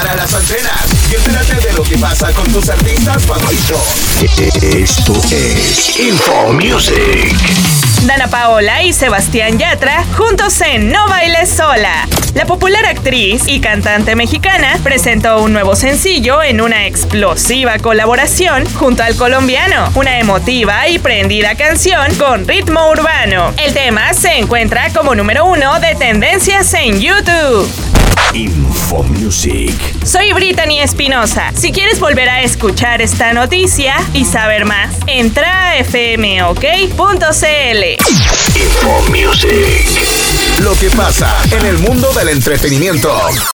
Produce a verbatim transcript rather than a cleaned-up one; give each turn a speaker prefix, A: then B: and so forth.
A: para las antenas y entérate de lo que pasa con tus artistas favoritos. Esto es Info Music.
B: Dana Paola y Sebastián Yatra juntos en No Bailes Sola. La popular actriz y cantante mexicana presentó un nuevo sencillo en una explosiva colaboración junto al colombiano, una emotiva y prendida canción con ritmo urbano. El tema se encuentra como número uno de tendencias en YouTube.
A: Info Music.
B: Soy Brittany Espinosa. Si quieres volver a escuchar esta noticia y saber más, entra a f m o k punto c l.
A: Info Music. Lo que pasa en el mundo del entretenimiento.